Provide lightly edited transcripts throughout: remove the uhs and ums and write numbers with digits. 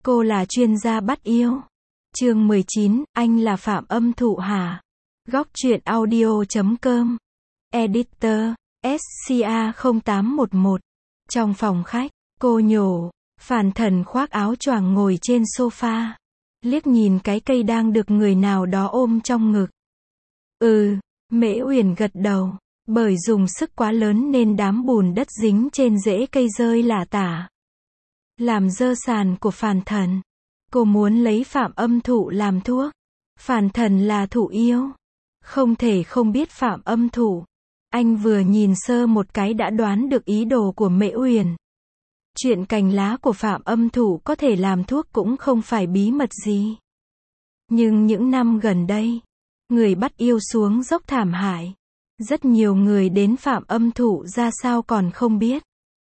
Cô là chuyên gia bắt yêu. Chương 19, anh là Phạm Âm Thụ hả? Góc truyện audio.com. Editor, SCA0811. Trong phòng khách, cô nhổ. Phàn Thần khoác áo choàng ngồi trên sofa. Liếc nhìn cái cây đang được người nào đó ôm trong ngực. Mễ Uyển gật đầu. Bởi dùng sức quá lớn nên đám bùn đất dính trên rễ cây rơi lả tả, làm dơ sàn của Phàn Thần. Cô muốn lấy Phạm Âm Thụ làm thuốc. Phàn Thần là thụ yêu, không thể không biết Phạm Âm Thụ. Anh vừa nhìn sơ một cái đã đoán được ý đồ của Mễ Uyển. Chuyện cành lá của Phạm Âm Thụ có thể làm thuốc cũng không phải bí mật gì. Nhưng những năm gần đây, người bắt yêu xuống dốc thảm hại. Rất nhiều người đến Phạm Âm Thụ ra sao còn không biết.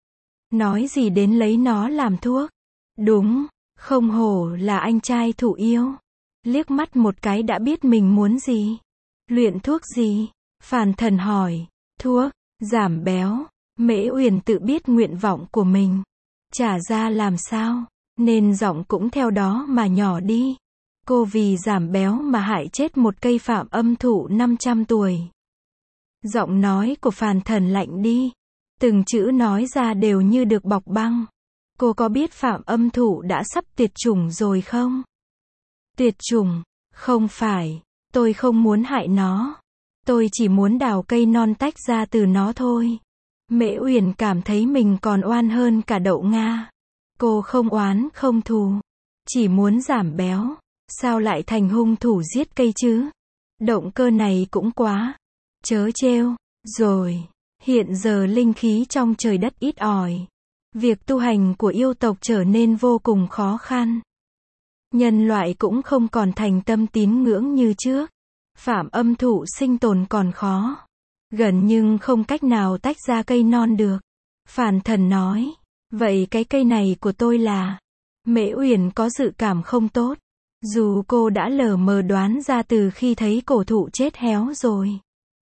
Nói gì đến lấy nó làm thuốc. Đúng, không hổ là anh trai thụ yêu. Liếc mắt một cái đã biết mình muốn gì. Luyện thuốc gì? Phàn Thần hỏi. Thuốc, giảm béo. Mễ Uyển tự biết nguyện vọng của mình. Trả ra làm sao, nên giọng cũng theo đó mà nhỏ đi. Cô vì giảm béo mà hại chết một cây Phạm Âm Thụ 500 tuổi. Giọng nói của Phàn Thần lạnh đi. Từng chữ nói ra đều như được bọc băng. Cô có biết Phạm Âm Thụ đã sắp tuyệt chủng rồi không? Tuyệt chủng? Không phải. Tôi không muốn hại nó. Tôi chỉ muốn đào cây non tách ra từ nó thôi. Mễ Uyển cảm thấy mình còn oan hơn cả đậu Nga. Cô không oán không thù. Chỉ muốn giảm béo. Sao lại thành hung thủ giết cây chứ? Động cơ này cũng quá. Chớ trêu. Rồi. Hiện giờ linh khí trong trời đất ít ỏi. Việc tu hành của yêu tộc trở nên vô cùng khó khăn. Nhân loại cũng không còn thành tâm tín ngưỡng như trước. Phạm Âm Thụ sinh tồn còn khó. Gần nhưng không cách nào tách ra cây non được. Phàn Thần nói. Vậy cái cây này của tôi là... Mễ Uyển có dự cảm không tốt. Dù cô đã lờ mờ đoán ra từ khi thấy cổ thụ chết héo rồi.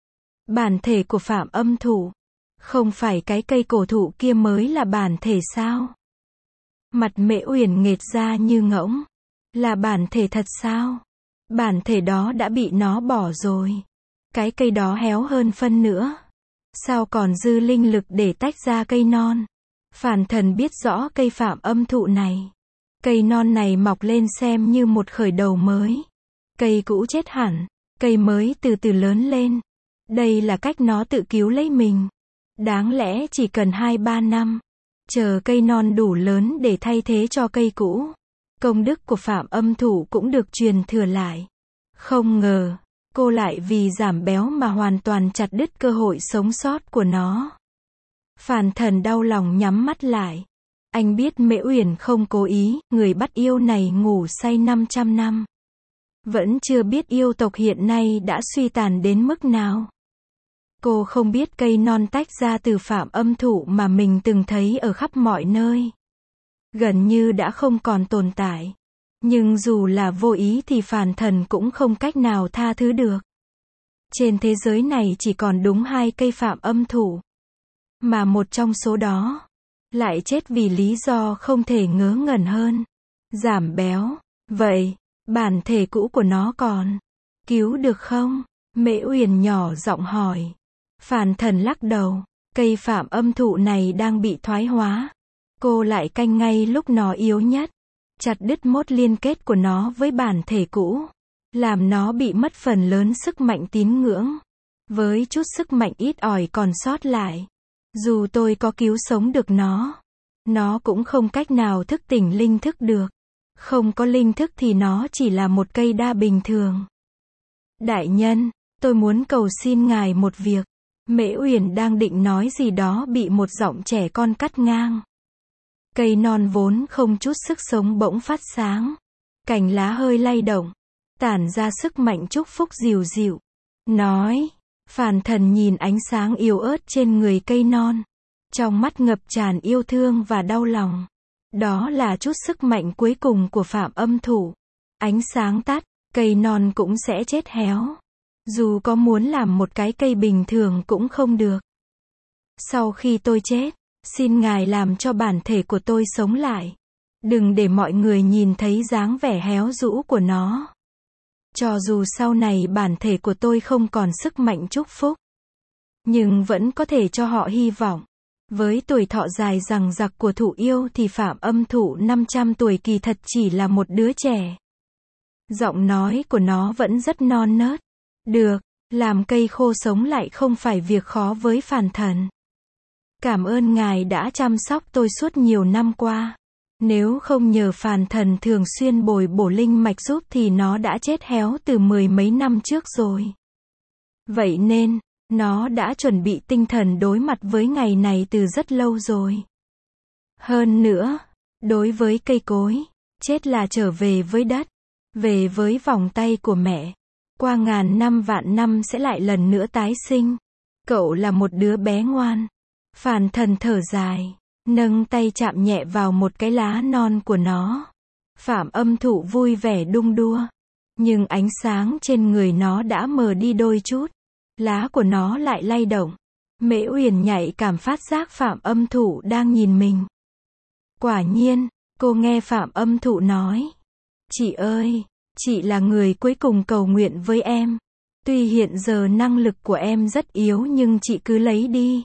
Bản thể của Phạm Âm Thụ. Không phải cái cây cổ thụ kia mới là bản thể sao? Mặt Mễ Uyển nghệt ra như ngỗng. Là bản thể thật sao? Bản thể đó đã bị nó bỏ rồi. Cái cây đó héo hơn phân nữa. Sao còn dư linh lực để tách ra cây non? Phàn Thần biết rõ cây Phạm Âm Thụ này. Cây non này mọc lên xem như một khởi đầu mới. Cây cũ chết hẳn. Cây mới từ từ lớn lên. Đây là cách nó tự cứu lấy mình. Đáng lẽ chỉ cần 2-3 năm. Chờ cây non đủ lớn để thay thế cho cây cũ. Công đức của Phạm Âm Thụ cũng được truyền thừa lại. Không ngờ, cô lại vì giảm béo mà hoàn toàn chặt đứt cơ hội sống sót của nó. Phàn Thần đau lòng nhắm mắt lại. Anh biết Mễ Uyển không cố ý, người bắt yêu này ngủ say 500 năm. Vẫn chưa biết yêu tộc hiện nay đã suy tàn đến mức nào. Cô không biết cây non tách ra từ Phạm Âm Thụ mà mình từng thấy ở khắp mọi nơi. Gần như đã không còn tồn tại. Nhưng dù là vô ý thì Phàn Thần cũng không cách nào tha thứ được. Trên thế giới này chỉ còn đúng 2 cây Phạm Âm Thụ. Mà một trong số đó lại chết vì lý do không thể ngớ ngẩn hơn. Giảm béo. Vậy, bản thể cũ của nó còn cứu được không? Mễ Uyển nhỏ giọng hỏi. Phàn Thần lắc đầu. Cây Phạm Âm Thụ này đang bị thoái hóa. Cô lại canh ngay lúc nó yếu nhất. Chặt đứt mốt liên kết của nó với bản thể cũ. Làm nó bị mất phần lớn sức mạnh tín ngưỡng. Với chút sức mạnh ít ỏi còn sót lại. Dù tôi có cứu sống được nó cũng không cách nào thức tỉnh linh thức được. Không có linh thức thì nó chỉ là một cây đa bình thường. Đại nhân, tôi muốn cầu xin ngài một việc. Mễ Uyển đang định nói gì đó bị một giọng trẻ con cắt ngang. Cây non vốn không chút sức sống bỗng phát sáng. Cành lá hơi lay động. Tản ra sức mạnh chúc phúc dịu dịu. Nói. Phàn Thần nhìn ánh sáng yếu ớt trên người cây non. Trong mắt ngập tràn yêu thương và đau lòng. Đó là chút sức mạnh cuối cùng của Phạm Âm Thụ. Ánh sáng tắt, cây non cũng sẽ chết héo. Dù có muốn làm một cái cây bình thường cũng không được. Sau khi tôi chết, xin ngài làm cho bản thể của tôi sống lại. Đừng để mọi người nhìn thấy dáng vẻ héo rũ của nó. Cho dù sau này bản thể của tôi không còn sức mạnh chúc phúc, nhưng vẫn có thể cho họ hy vọng. Với tuổi thọ dài dằng dặc của thụ yêu thì Phạm Âm Thụ 500 tuổi kỳ thật chỉ là một đứa trẻ. Giọng nói của nó vẫn rất non nớt. Được, làm cây khô sống lại không phải việc khó với Phàn Thần. Cảm ơn ngài đã chăm sóc tôi suốt nhiều năm qua. Nếu không nhờ Phàn Thần thường xuyên bồi bổ linh mạch giúp thì nó đã chết héo từ 10 mấy năm trước rồi. Vậy nên, nó đã chuẩn bị tinh thần đối mặt với ngày này từ rất lâu rồi. Hơn nữa, đối với cây cối, chết là trở về với đất, về với vòng tay của mẹ. Qua ngàn năm vạn năm sẽ lại lần nữa tái sinh. Cậu là một đứa bé ngoan. Phàn Thần thở dài, nâng tay chạm nhẹ vào một cái lá non của nó. Phạm Âm Thụ vui vẻ đung đua. Nhưng ánh sáng trên người nó đã mờ đi đôi chút. Lá của nó lại lay động. Mễ Uyển nhạy cảm phát giác Phạm Âm Thụ đang nhìn mình. Quả nhiên, cô nghe Phạm Âm Thụ nói. Chị ơi, chị là người cuối cùng cầu nguyện với em. Tuy hiện giờ năng lực của em rất yếu nhưng chị cứ lấy đi.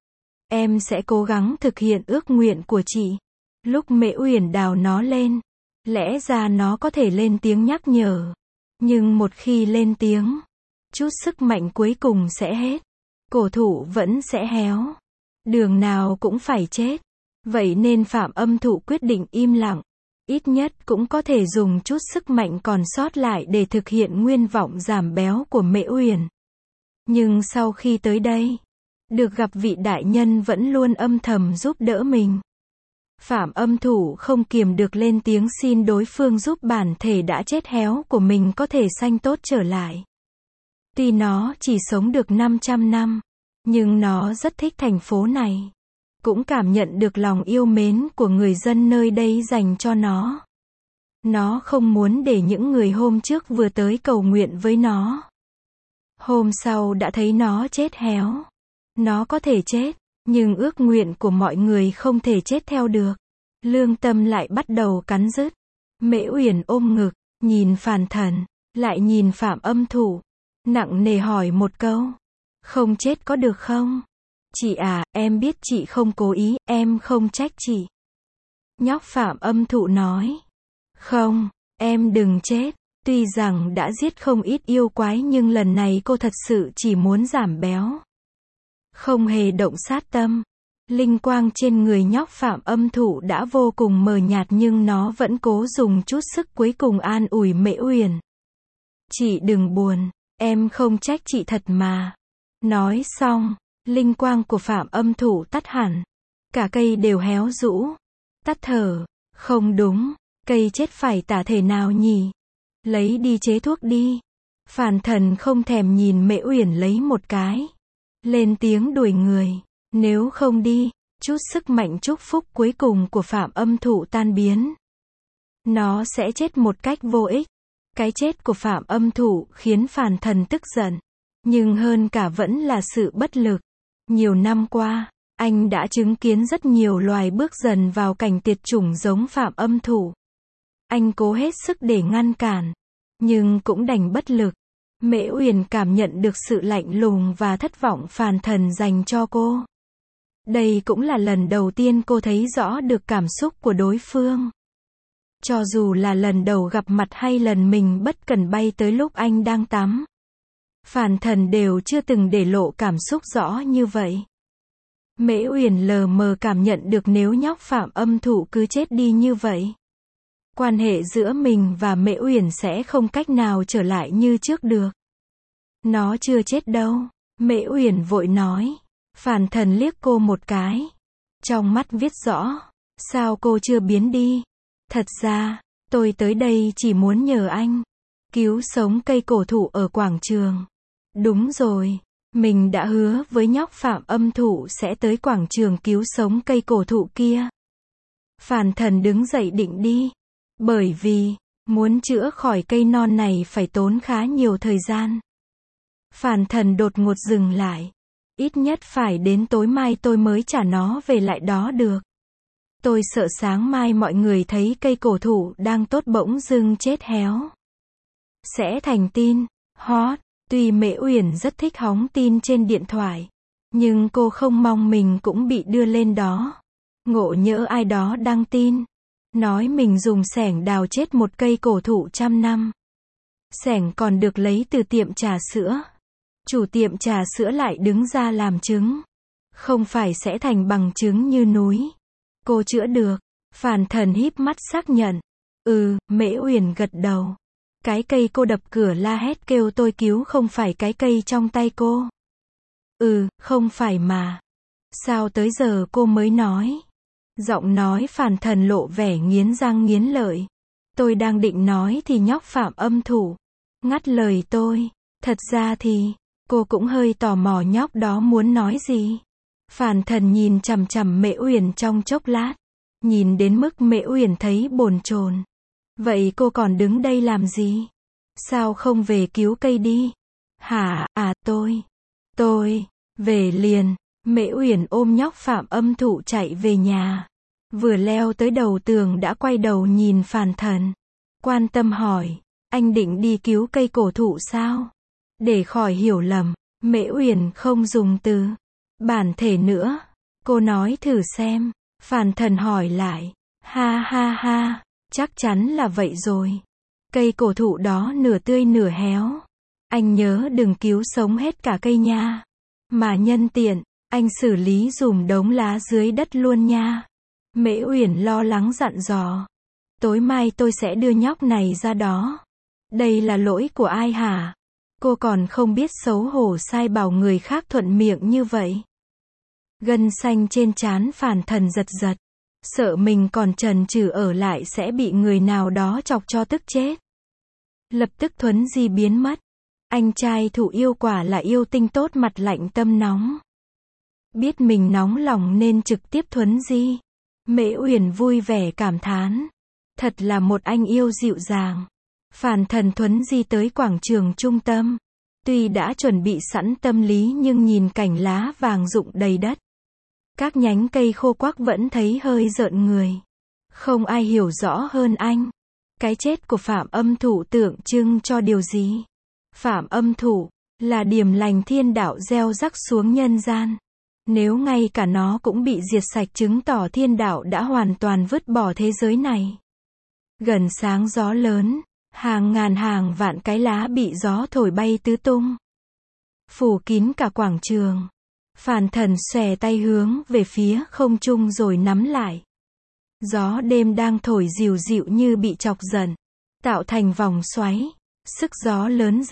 Em sẽ cố gắng thực hiện ước nguyện của chị. Lúc Mễ Uyển đào nó lên, lẽ ra nó có thể lên tiếng nhắc nhở. Nhưng một khi lên tiếng, chút sức mạnh cuối cùng sẽ hết. Cổ thụ vẫn sẽ héo. Đường nào cũng phải chết. Vậy nên Phạm Âm Thụ quyết định im lặng. Ít nhất cũng có thể dùng chút sức mạnh còn sót lại để thực hiện nguyên vọng giảm béo của Mễ Uyển. Nhưng sau khi tới đây, được gặp vị đại nhân vẫn luôn âm thầm giúp đỡ mình. Phạm Âm Thụ không kiềm được lên tiếng xin đối phương giúp bản thể đã chết héo của mình có thể sanh tốt trở lại. Tuy nó chỉ sống được 500 năm, nhưng nó rất thích thành phố này. Cũng cảm nhận được lòng yêu mến của người dân nơi đây dành cho nó. Nó không muốn để những người hôm trước vừa tới cầu nguyện với nó. Hôm sau đã thấy nó chết héo. Nó có thể chết, nhưng ước nguyện của mọi người không thể chết theo được. Lương tâm lại bắt đầu cắn rứt. Mễ Uyển ôm ngực, nhìn Phàn Thần, lại nhìn Phạm Âm Thụ. Nặng nề hỏi một câu. Không chết có được không? Chị à, em biết chị không cố ý, em không trách chị. Nhóc Phạm Âm Thụ nói. Không, em đừng chết. Tuy rằng đã giết không ít yêu quái nhưng lần này cô thật sự chỉ muốn giảm béo. Không hề động sát tâm. Linh quang trên người nhóc Phạm Âm Thụ đã vô cùng mờ nhạt nhưng nó vẫn cố dùng chút sức cuối cùng an ủi Mễ Uyển. Chị đừng buồn, em không trách chị thật mà. Nói xong, linh quang của Phạm Âm Thụ tắt hẳn. Cả cây đều héo rũ. Tắt thở. Không đúng, cây chết phải tả thể nào nhỉ? Lấy đi chế thuốc đi. Phàn Thần không thèm nhìn Mễ Uyển lấy một cái. Lên tiếng đuổi người. Nếu không đi, chút sức mạnh chúc phúc cuối cùng của Phạm Âm Thụ tan biến. Nó sẽ chết một cách vô ích. Cái chết của Phạm Âm Thụ khiến Phàn Thần tức giận. Nhưng hơn cả vẫn là sự bất lực. Nhiều năm qua, anh đã chứng kiến rất nhiều loài bước dần vào cảnh tuyệt chủng giống Phạm Âm Thụ. Anh cố hết sức để ngăn cản, nhưng cũng đành bất lực. Mễ Uyển cảm nhận được sự lạnh lùng và thất vọng Phàn Thần dành cho cô. Đây cũng là lần đầu tiên cô thấy rõ được cảm xúc của đối phương. Cho dù là lần đầu gặp mặt hay lần mình bất cẩn bay tới lúc anh đang tắm, Phàn Thần đều chưa từng để lộ cảm xúc rõ như vậy. Mễ Uyển lờ mờ cảm nhận được nếu nhóc Phạm Âm Thụ cứ chết đi như vậy, quan hệ giữa mình và Mễ Uyển sẽ không cách nào trở lại như trước được. Nó chưa chết đâu. Mễ Uyển vội nói. Phàn Thần liếc cô một cái. Trong mắt viết rõ. Sao cô chưa biến đi? Thật ra, tôi tới đây chỉ muốn nhờ anh cứu sống cây cổ thụ ở quảng trường. Đúng rồi. Mình đã hứa với nhóc Phạm Âm Thụ sẽ tới quảng trường cứu sống cây cổ thụ kia. Phàn Thần đứng dậy định đi. Bởi vì, muốn chữa khỏi cây non này phải tốn khá nhiều thời gian. Phàn Thần đột ngột dừng lại. Ít nhất phải đến tối mai tôi mới trả nó về lại đó được. Tôi sợ sáng mai mọi người thấy cây cổ thụ đang tốt bỗng dưng chết héo. Sẽ thành tin hot. Tuy Mễ Uyển rất thích hóng tin trên điện thoại, nhưng cô không mong mình cũng bị đưa lên đó. Ngộ nhỡ ai đó đăng tin, nói mình dùng xẻng đào chết một cây cổ thụ 100 năm. Xẻng còn được lấy từ tiệm trà sữa. Chủ tiệm trà sữa lại đứng ra làm chứng. Không phải sẽ thành bằng chứng như núi. Cô chữa được. Phàn Thần híp mắt xác nhận. Mễ Uyển gật đầu. Cái cây cô đập cửa la hét kêu tôi cứu không phải cái cây trong tay cô. Không phải mà. Sao tới giờ cô mới nói? Giọng nói Phàn Thần lộ vẻ nghiến răng nghiến lợi. Tôi đang định nói thì nhóc Phạm Âm Thụ ngắt lời tôi. Thật ra thì, cô cũng hơi tò mò nhóc đó muốn nói gì. Phàn Thần nhìn chằm chằm Mễ Uyển trong chốc lát. Nhìn đến mức Mễ Uyển thấy bồn chồn. Vậy cô còn đứng đây làm gì? Sao không về cứu cây đi? Hả, tôi, về liền. Mễ Uyển ôm nhóc Phạm Âm Thụ chạy về nhà. Vừa leo tới đầu tường đã quay đầu nhìn Phàn Thần. Quan tâm hỏi, anh định đi cứu cây cổ thụ sao? Để khỏi hiểu lầm, Mễ Uyển không dùng từ bản thể nữa. Cô nói thử xem. Phàn Thần hỏi lại. Ha ha ha, chắc chắn là vậy rồi. Cây cổ thụ đó nửa tươi nửa héo. Anh nhớ đừng cứu sống hết cả cây nha. Mà nhân tiện, anh xử lý dùm đống lá dưới đất luôn nha. Mễ Uyển lo lắng dặn dò. Tối mai tôi sẽ đưa nhóc này ra đó. Đây là lỗi của ai hả? Cô còn không biết xấu hổ sai bảo người khác thuận miệng như vậy. Gân xanh trên trán Phàn Thần giật giật. Sợ mình còn chần chừ ở lại sẽ bị người nào đó chọc cho tức chết. Lập tức Thuấn Di biến mất. Anh trai Thụ yêu quả là yêu tinh tốt mặt lạnh tâm nóng. Biết mình nóng lòng nên trực tiếp Thuấn Di. Mễ Uyển vui vẻ cảm thán. Thật là một anh yêu dịu dàng. Phàn Thần Thuấn Di tới quảng trường trung tâm. Tuy đã chuẩn bị sẵn tâm lý nhưng nhìn cảnh lá vàng rụng đầy đất. Các nhánh cây khô quắc vẫn thấy hơi rợn người. Không ai hiểu rõ hơn anh. Cái chết của Phạm Âm Thụ tượng trưng cho điều gì? Phạm Âm Thụ là điềm lành thiên đạo gieo rắc xuống nhân gian. Nếu ngay cả nó cũng bị diệt sạch chứng tỏ thiên đạo đã hoàn toàn vứt bỏ thế giới này. Gần sáng gió lớn, hàng ngàn hàng vạn cái lá bị gió thổi bay tứ tung. Phủ kín cả quảng trường. Phàn Thần xòe tay hướng về phía không trung rồi nắm lại. Gió đêm đang thổi dịu dịu như bị chọc giận, tạo thành vòng xoáy. Sức gió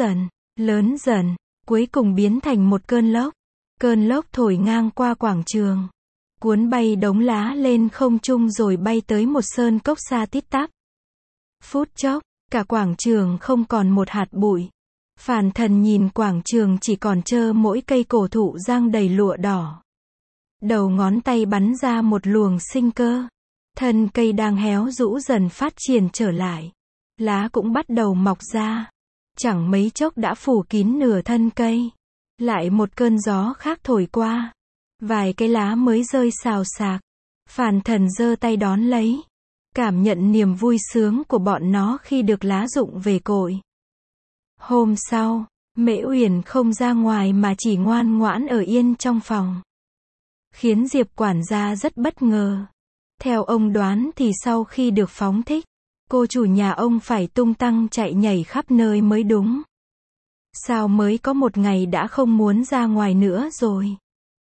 lớn dần, cuối cùng biến thành một cơn lốc. Cơn lốc thổi ngang qua quảng trường, cuốn bay đống lá lên không trung rồi bay tới một sơn cốc xa tít tắp. Phút chốc, cả quảng trường không còn một hạt bụi. Phàn Thần nhìn quảng trường chỉ còn trơ mỗi cây cổ thụ giang đầy lụa đỏ. Đầu ngón tay bắn ra một luồng sinh cơ. Thân cây đang héo rũ dần phát triển trở lại. Lá cũng bắt đầu mọc ra. Chẳng mấy chốc đã phủ kín nửa thân cây. Lại một cơn gió khác thổi qua. Vài cái lá mới rơi xào xạc. Phàn Thần giơ tay đón lấy. Cảm nhận niềm vui sướng của bọn nó khi được lá rụng về cội. Hôm sau, Mễ Uyển không ra ngoài mà chỉ ngoan ngoãn ở yên trong phòng. Khiến Diệp quản gia rất bất ngờ. Theo ông đoán thì sau khi được phóng thích, cô chủ nhà ông phải tung tăng chạy nhảy khắp nơi mới đúng. Sao mới có một ngày đã không muốn ra ngoài nữa rồi?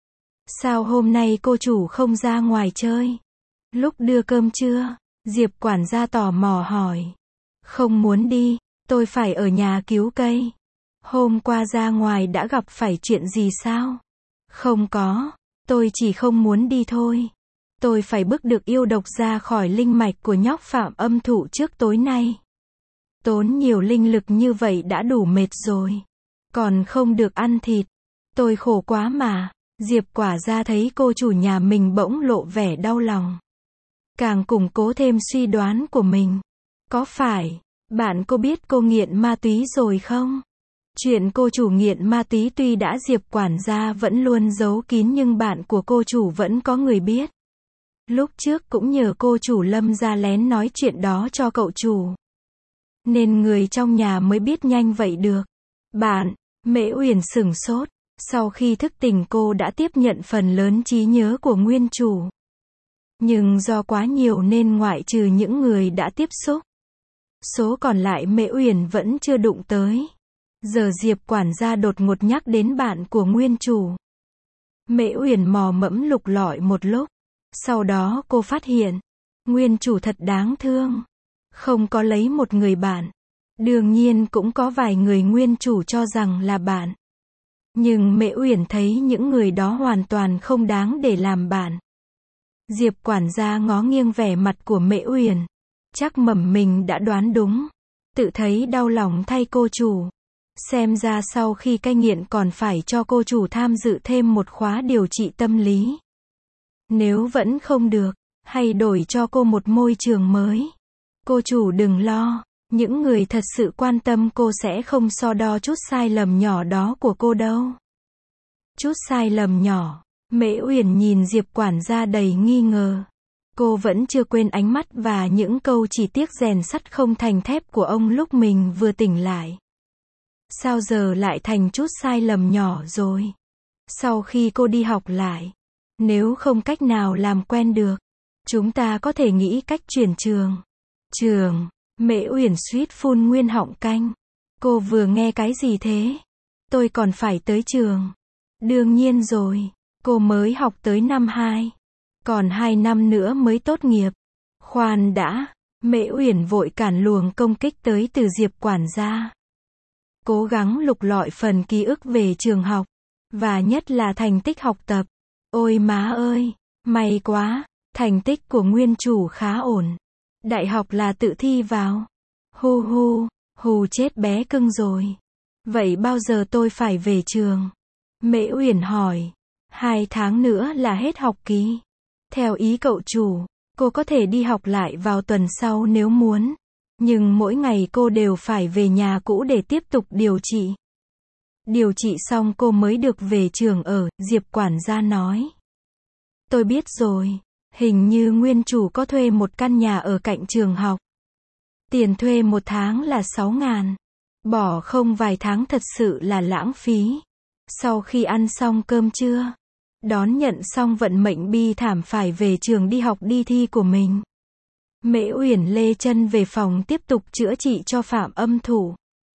Sao hôm nay cô chủ không ra ngoài chơi? Lúc đưa cơm trưa, Diệp quản gia tò mò hỏi. Không muốn đi, tôi phải ở nhà cứu cây. Hôm qua ra ngoài đã gặp phải chuyện gì sao? Không có, tôi chỉ không muốn đi thôi. Tôi phải bức được yêu độc ra khỏi linh mạch của nhóc Phạm Âm Thụ trước tối nay. Tốn nhiều linh lực như vậy đã đủ mệt rồi. Còn không được ăn thịt. Tôi khổ quá mà. Diệp quả ra thấy cô chủ nhà mình bỗng lộ vẻ đau lòng. Càng củng cố thêm suy đoán của mình. Có phải, bạn cô biết cô nghiện ma túy rồi không? Chuyện cô chủ nghiện ma túy tuy đã Diệp quản gia vẫn luôn giấu kín nhưng bạn của cô chủ vẫn có người biết. Lúc trước cũng nhờ cô chủ Lâm ra lén nói chuyện đó cho cậu chủ. Nên người trong nhà mới biết nhanh vậy được. Bạn, Mễ Uyển sửng sốt. Sau khi thức tỉnh cô đã tiếp nhận phần lớn trí nhớ của nguyên chủ. Nhưng do quá nhiều nên ngoại trừ những người đã tiếp xúc, số còn lại Mễ Uyển vẫn chưa đụng tới. Giờ Diệp quản gia đột ngột nhắc đến bạn của nguyên chủ. Mễ Uyển mò mẫm lục lọi một lúc. Sau đó cô phát hiện, nguyên chủ thật đáng thương. Không có lấy một người bạn. Đương nhiên cũng có vài người nguyên chủ cho rằng là bạn. Nhưng Mễ Uyển thấy những người đó hoàn toàn không đáng để làm bạn. Diệp quản gia ngó nghiêng vẻ mặt của Mễ Uyển. Chắc mẩm mình đã đoán đúng. Tự thấy đau lòng thay cô chủ. Xem ra sau khi cai nghiện còn phải cho cô chủ tham dự thêm một khóa điều trị tâm lý. Nếu vẫn không được, hay đổi cho cô một môi trường mới. Cô chủ đừng lo, những người thật sự quan tâm cô sẽ không so đo chút sai lầm nhỏ đó của cô đâu. Chút sai lầm nhỏ. Mễ Uyển nhìn Diệp quản gia đầy nghi ngờ. Cô vẫn chưa quên ánh mắt và những câu chỉ tiếc rèn sắt không thành thép của ông lúc mình vừa tỉnh lại. Sao giờ lại thành chút sai lầm nhỏ rồi? Sau khi cô đi học lại, nếu không cách nào làm quen được, chúng ta có thể nghĩ cách chuyển trường. Trường, Mễ Uyển suýt phun nguyên họng canh. Cô vừa nghe cái gì thế? Tôi còn phải tới trường. Đương nhiên rồi, cô mới học tới năm 2. Còn 2 năm nữa mới tốt nghiệp. Khoan đã, Mễ Uyển vội cản luồng công kích tới từ Diệp quản gia. Cố gắng lục lọi phần ký ức về trường học. Và nhất là thành tích học tập. Ôi má ơi, may quá, thành tích của nguyên chủ khá ổn. Đại học là tự thi vào. Hu hu, hù chết bé cưng rồi. Vậy bao giờ tôi phải về trường? Mễ Uyển hỏi. 2 tháng nữa là hết học kỳ. Theo ý cậu chủ, cô có thể đi học lại vào tuần sau nếu muốn. Nhưng mỗi ngày cô đều phải về nhà cũ để tiếp tục điều trị. Điều trị xong cô mới được về trường ở, Diệp quản gia nói. Tôi biết rồi, hình như nguyên chủ có thuê một căn nhà ở cạnh trường học. Tiền thuê 1 tháng là 6.000. Bỏ không vài tháng thật sự là lãng phí. Sau khi ăn xong cơm trưa, đón nhận xong vận mệnh bi thảm phải về trường đi học đi thi của mình. Mễ Uyển lê chân về phòng tiếp tục chữa trị cho Phạm Âm Thủ.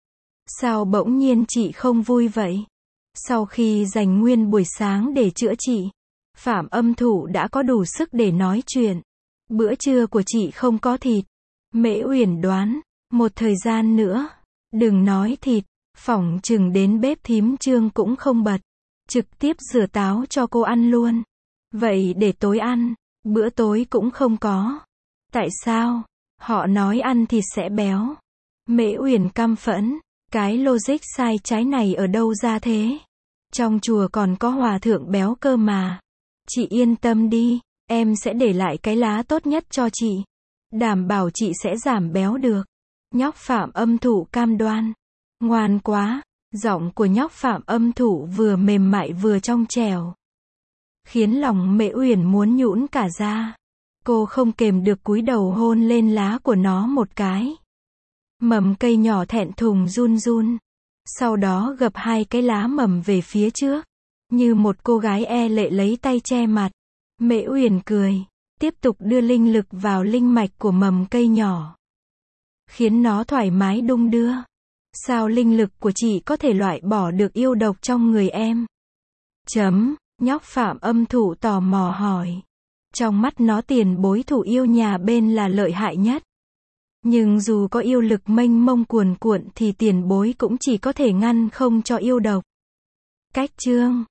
Sao bỗng nhiên chị không vui vậy? Sau khi dành nguyên buổi sáng để chữa trị, Phạm Âm Thủ đã có đủ sức để nói chuyện. Bữa trưa của chị không có thịt. Mễ Uyển đoán, một thời gian nữa, đừng nói thịt, phỏng chừng đến bếp thím Trương cũng không bật. Trực tiếp rửa táo cho cô ăn luôn. Vậy để tối ăn, bữa tối cũng không có. Tại sao? Họ nói ăn thịt sẽ béo. Mễ Uyển căm phẫn. Cái logic sai trái này ở đâu ra thế? Trong chùa còn có hòa thượng béo cơ mà. Chị yên tâm đi, em sẽ để lại cái lá tốt nhất cho chị. Đảm bảo chị sẽ giảm béo được. Nhóc Phạm Âm Thủ cam đoan. Ngoan quá, giọng của nhóc Phạm Âm Thủ vừa mềm mại vừa trong trẻo. Khiến lòng Mễ Uyển muốn nhũn cả ra. Cô không kềm được cúi đầu hôn lên lá của nó một cái. Mầm cây nhỏ thẹn thùng run run. Sau đó gập 2 cái lá mầm về phía trước. Như một cô gái e lệ lấy tay che mặt. Mễ Uyển cười. Tiếp tục đưa linh lực vào linh mạch của mầm cây nhỏ. Khiến nó thoải mái đung đưa. Sao linh lực của chị có thể loại bỏ được yêu độc trong người em? Nhóc Phạm Âm Thủ tò mò hỏi. Trong mắt nó tiền bối thủ yêu nhà bên là lợi hại nhất. Nhưng dù có yêu lực mênh mông cuồn cuộn thì tiền bối cũng chỉ có thể ngăn không cho yêu độc. Cách chương